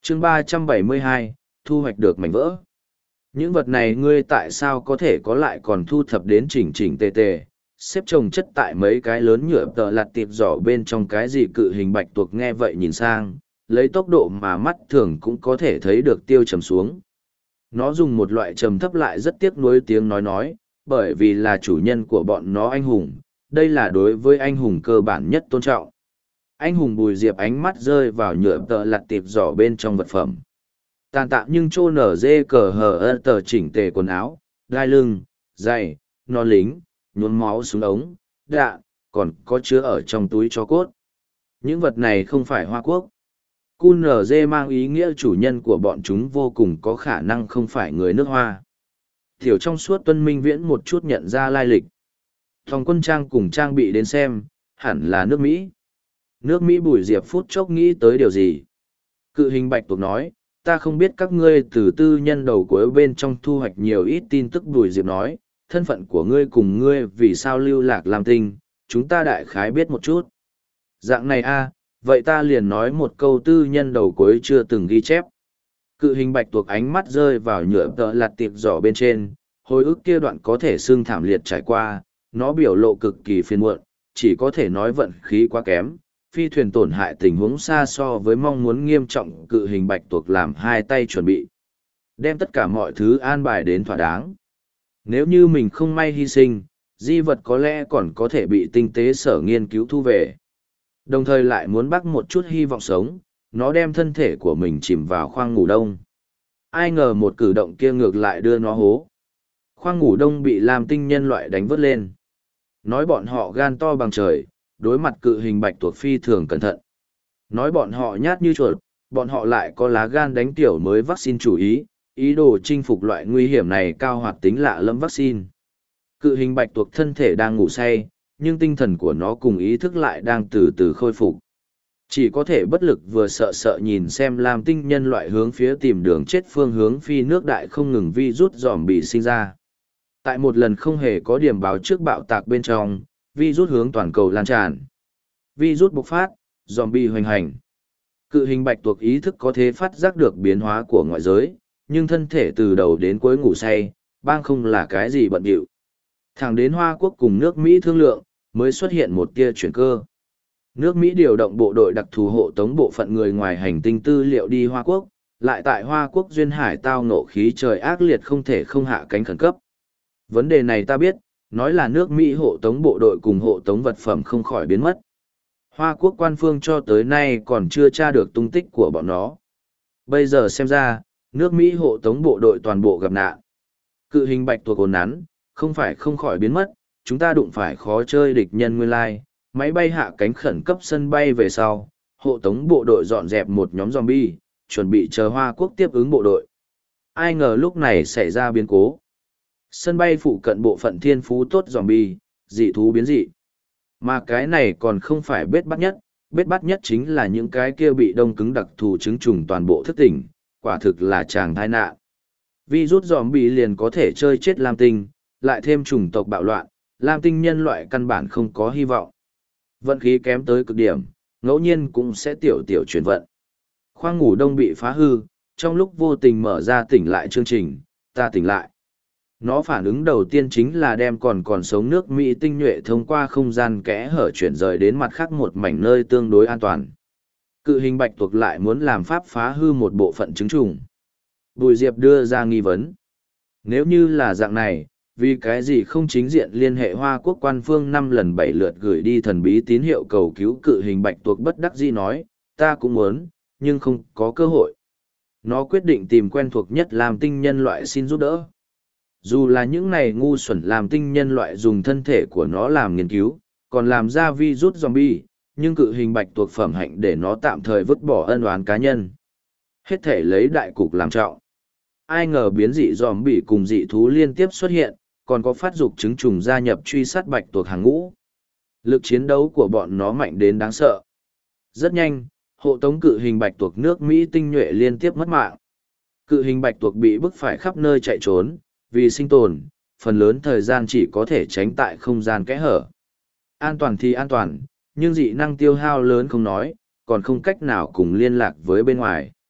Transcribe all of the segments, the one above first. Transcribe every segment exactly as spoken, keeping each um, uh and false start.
chương ba trăm bảy mươi hai, thu hoạch được mảnh vỡ. Những vật này ngươi tại sao có thể có lại còn thu thập đến chỉnh chỉnh tề tề, xếp chồng chất tại mấy cái lớn nhựa tờ lặt tiệp giỏ bên trong cái gì cự hình bạch tuộc nghe vậy nhìn sang, lấy tốc độ mà mắt thường cũng có thể thấy được tiêu trầm xuống. Nó dùng một loại trầm thấp lại rất tiếc nuối tiếng nói nói, bởi vì là chủ nhân của bọn nó anh hùng, đây là đối với anh hùng cơ bản nhất tôn trọng. Anh hùng Bùi Diệp ánh mắt rơi vào nhựa tờ lặt tiệp giỏ bên trong vật phẩm. Tàn tạ nhưng trô nở dê cờ hờ ơ tờ chỉnh tề quần áo, đai lưng, giày, non lính, nhuốm máu súng ống, đạn, còn có chứa ở trong túi cho cốt. Những vật này không phải Hoa Quốc. cu en giê mang ý nghĩa chủ nhân của bọn chúng vô cùng có khả năng không phải người nước Hoa. Thiểu trong suốt Tuân Minh Viễn một chút nhận ra lai lịch. Thòng quân trang cùng trang bị đến xem, hẳn là nước Mỹ. Nước Mỹ Bùi Diệp phút chốc nghĩ tới điều gì? Cự hình bạch tuộc nói, ta không biết các ngươi từ tư nhân đầu cuối bên trong thu hoạch nhiều ít tin tức. Bùi Diệp nói, thân phận của ngươi cùng ngươi vì sao lưu lạc làm tinh, chúng ta đại khái biết một chút. Dạng này a, vậy ta liền nói một câu tư nhân đầu cuối chưa từng ghi chép. Cự hình bạch tuộc ánh mắt rơi vào nhựa tợ lặt tiệp giỏ bên trên, hồi ức kia đoạn có thể xương thảm liệt trải qua, nó biểu lộ cực kỳ phiền muộn, chỉ có thể nói vận khí quá kém. Phi thuyền tổn hại tình huống xa so với mong muốn nghiêm trọng. Cự hình bạch tuộc làm hai tay chuẩn bị, đem tất cả mọi thứ an bài đến thỏa đáng. Nếu như mình không may hy sinh, di vật có lẽ còn có thể bị tinh tế sở nghiên cứu thu về. Đồng thời lại muốn bắt một chút hy vọng sống, nó đem thân thể của mình chìm vào khoang ngủ đông. Ai ngờ một cử động kia ngược lại đưa nó hố. Khoang ngủ đông bị làm tinh nhân loại đánh vớt lên. Nói bọn họ gan to bằng trời, đối mặt cự hình bạch tuộc phi thường cẩn thận. Nói bọn họ nhát như chuột, bọn họ lại có lá gan đánh tiểu mới vaccine chủ ý, ý đồ chinh phục loại nguy hiểm này cao hoạt tính lạ lẫm vaccine. Cự hình bạch tuộc thân thể đang ngủ say, nhưng tinh thần của nó cùng ý thức lại đang từ từ khôi phục. Chỉ có thể bất lực vừa sợ sợ nhìn xem làm tinh nhân loại hướng phía tìm đường chết phương hướng phi nước đại không ngừng vi rút dòm bị sinh ra. Tại một lần không hề có điểm báo trước bạo tạc bên trong, virus hướng toàn cầu lan tràn. Virus bộc phát, zombie hoành hành. Cự hình bạch tuộc ý thức có thể phát giác được biến hóa của ngoại giới, nhưng thân thể từ đầu đến cuối ngủ say, bang không là cái gì bận điệu. Thẳng đến Hoa Quốc cùng nước Mỹ thương lượng, mới xuất hiện một tia chuyển cơ. Nước Mỹ điều động bộ đội đặc thù hộ tống bộ phận người ngoài hành tinh tư liệu đi Hoa Quốc, lại tại Hoa Quốc duyên hải tao ngộ khí trời ác liệt không thể không hạ cánh khẩn cấp. Vấn đề này ta biết, nói là nước Mỹ hộ tống bộ đội cùng hộ tống vật phẩm không khỏi biến mất. Hoa Quốc quan phương cho tới nay còn chưa tra được tung tích của bọn nó. Bây giờ xem ra, nước Mỹ hộ tống bộ đội toàn bộ gặp nạn. Cự hình bạch tuộc ồn nắn, không phải không khỏi biến mất, chúng ta đụng phải khó chơi địch nhân nguyên lai, máy bay hạ cánh khẩn cấp sân bay về sau, hộ tống bộ đội dọn dẹp một nhóm zombie, chuẩn bị chờ Hoa Quốc tiếp ứng bộ đội. Ai ngờ lúc này xảy ra biến cố. Sân bay phụ cận bộ phận thiên phú tốt zombie, dị thú biến dị. Mà cái này còn không phải bết bắt nhất, bết bắt nhất chính là những cái kia bị đông cứng đặc thù chứng trùng toàn bộ thức tỉnh, quả thực là chàng tai nạn. Virus zombie liền có thể chơi chết Lam Tinh, lại thêm chủng tộc bạo loạn, Lam Tinh nhân loại căn bản không có hy vọng. Vận khí kém tới cực điểm, ngẫu nhiên cũng sẽ tiểu tiểu chuyển vận. Khoang ngủ đông bị phá hư, trong lúc vô tình mở ra tỉnh lại chương trình, ta tỉnh lại. Nó phản ứng đầu tiên chính là đem còn còn sống nước Mỹ tinh nhuệ thông qua không gian kẽ hở chuyển rời đến mặt khác một mảnh nơi tương đối an toàn. Cự hình bạch tuộc lại muốn làm pháp phá hư một bộ phận trứng trùng. Bùi Diệp đưa ra nghi vấn. Nếu như là dạng này, vì cái gì không chính diện liên hệ Hoa Quốc quan phương năm lần bảy lượt gửi đi thần bí tín hiệu cầu cứu? Cự hình bạch tuộc bất đắc dĩ nói, ta cũng muốn, nhưng không có cơ hội. Nó quyết định tìm quen thuộc nhất làm tinh nhân loại xin giúp đỡ. Dù là những này ngu xuẩn làm tinh nhân loại dùng thân thể của nó làm nghiên cứu, còn làm ra virus zombie, nhưng cự hình bạch tuộc phẩm hạnh để nó tạm thời vứt bỏ ân oán cá nhân. Hết thể lấy đại cục làm trọng. Ai ngờ biến dị zombie cùng dị thú liên tiếp xuất hiện, còn có phát dục trứng trùng gia nhập truy sát bạch tuộc hàng ngũ. Lực chiến đấu của bọn nó mạnh đến đáng sợ. Rất nhanh, hộ tống cự hình bạch tuộc nước Mỹ tinh nhuệ liên tiếp mất mạng. Cự hình bạch tuộc bị bức phải khắp nơi chạy trốn, vì sinh tồn, phần lớn thời gian chỉ có thể tránh tại không gian kẽ hở. An toàn thì an toàn, nhưng dị năng tiêu hao lớn không nói, còn không cách nào cùng liên lạc với bên ngoài.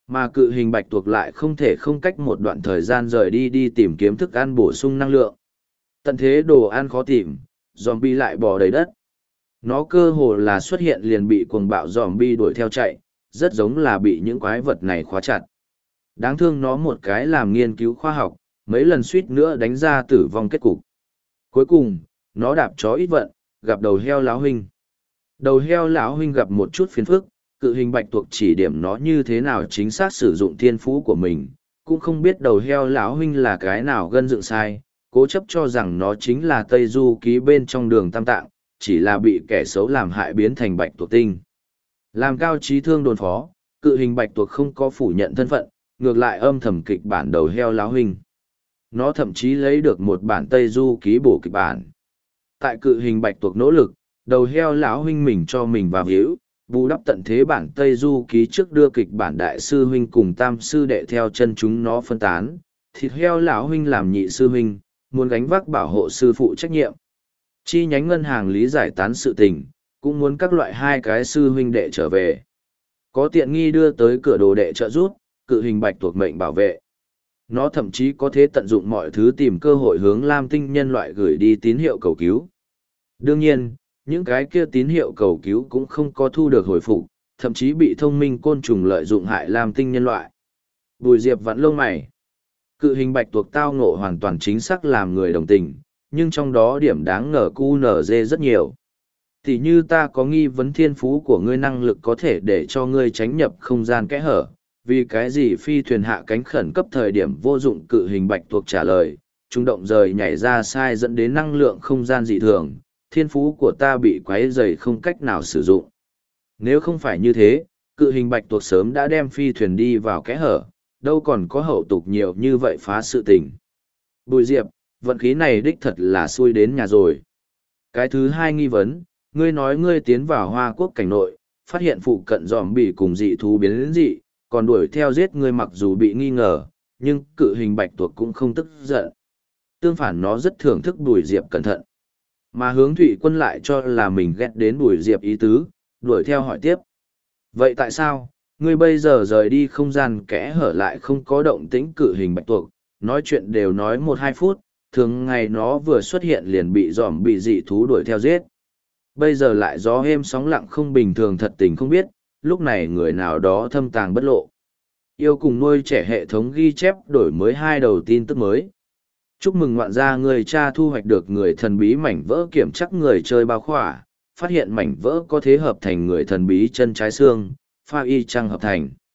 Mà cự hình bạch tuộc lại không thể không cách một đoạn thời gian rời đi đi tìm kiếm thức ăn bổ sung năng lượng. Tận thế đồ ăn khó tìm, zombie lại bò đầy đất. Nó cơ hồ là xuất hiện liền bị cuồng bạo zombie đuổi theo chạy, rất giống là bị những quái vật này khóa chặt. Đáng thương nó một cái làm nghiên cứu khoa học, mấy lần suýt nữa đánh ra tử vong kết cục. Cuối cùng, nó đạp chó ít vận, gặp đầu heo lão huynh. Đầu heo lão huynh gặp một chút phiền phức, cự hình bạch tuộc chỉ điểm nó như thế nào chính xác sử dụng thiên phú của mình, cũng không biết đầu heo lão huynh là cái nào gân dựng sai, cố chấp cho rằng nó chính là Tây Du ký bên trong đường tam tạng, chỉ là bị kẻ xấu làm hại biến thành bạch tuộc tinh. Làm cao trí thương đồn phó, cự hình bạch tuộc không có phủ nhận thân phận, ngược lại âm thầm kịch bản đầu heo lão huynh. Nó thậm chí lấy được một bản Tây Du ký bổ kịch bản. Tại cự hình bạch tuộc nỗ lực, đầu heo lão huynh mình cho mình vào hữu, bù đắp tận thế bản Tây Du ký trước đưa kịch bản đại sư huynh cùng tam sư đệ theo chân chúng nó phân tán, thịt heo lão huynh làm nhị sư huynh, muốn gánh vác bảo hộ sư phụ trách nhiệm. Chi nhánh ngân hàng lý giải tán sự tình, cũng muốn các loại hai cái sư huynh đệ trở về. Có tiện nghi đưa tới cửa đồ đệ trợ giúp, cự hình bạch tuộc mệnh bảo vệ. Nó thậm chí có thể tận dụng mọi thứ tìm cơ hội hướng Lam Tinh nhân loại gửi đi tín hiệu cầu cứu. Đương nhiên, những cái kia tín hiệu cầu cứu cũng không có thu được hồi phục, thậm chí bị thông minh côn trùng lợi dụng hại Lam Tinh nhân loại. Bùi Diệp vặn lông mày. Cự hình bạch tuộc tao ngộ hoàn toàn chính xác làm người đồng tình, nhưng trong đó điểm đáng ngờ cu nở dê rất nhiều. Tỷ như ta có nghi vấn thiên phú của ngươi năng lực có thể để cho ngươi tránh nhập không gian kẽ hở, vì cái gì phi thuyền hạ cánh khẩn cấp thời điểm vô dụng. Cự hình bạch tuộc trả lời, trung động rời nhảy ra sai dẫn đến năng lượng không gian dị thường, thiên phú của ta bị quấy rầy không cách nào sử dụng. Nếu không phải như thế, cự hình bạch tuộc sớm đã đem phi thuyền đi vào kẽ hở, đâu còn có hậu tục nhiều như vậy phá sự tình. Bùi Diệp, vận khí này đích thật là xui đến nhà rồi. Cái thứ hai nghi vấn, ngươi nói ngươi tiến vào Hoa Quốc cảnh nội, phát hiện phụ cận giòm bỉ cùng dị thú biến đến dị, còn đuổi theo giết ngươi. Mặc dù bị nghi ngờ, nhưng cự hình bạch tuộc cũng không tức giận. Tương phản nó rất thưởng thức Bùi Diệp cẩn thận. Mà Hướng Thụy Quân lại cho là mình ghét đến Bùi Diệp ý tứ, đuổi theo hỏi tiếp. Vậy tại sao, ngươi bây giờ rời đi không gian kẽ hở lại không có động tĩnh? Cự hình bạch tuộc, nói chuyện đều nói một hai phút, thường ngày nó vừa xuất hiện liền bị giòm bị dị thú đuổi theo giết. Bây giờ lại gió êm sóng lặng không bình thường, thật tình không biết, lúc này người nào đó thâm tàng bất lộ. Yêu cùng nuôi trẻ hệ thống ghi chép đổi mới hai đầu tin tức mới. Chúc mừng ngoạn gia người cha thu hoạch được người thần bí mảnh vỡ kiểm chắc người chơi bao khỏa, phát hiện mảnh vỡ có thể hợp thành người thần bí chân trái xương, pha y trăng hợp thành.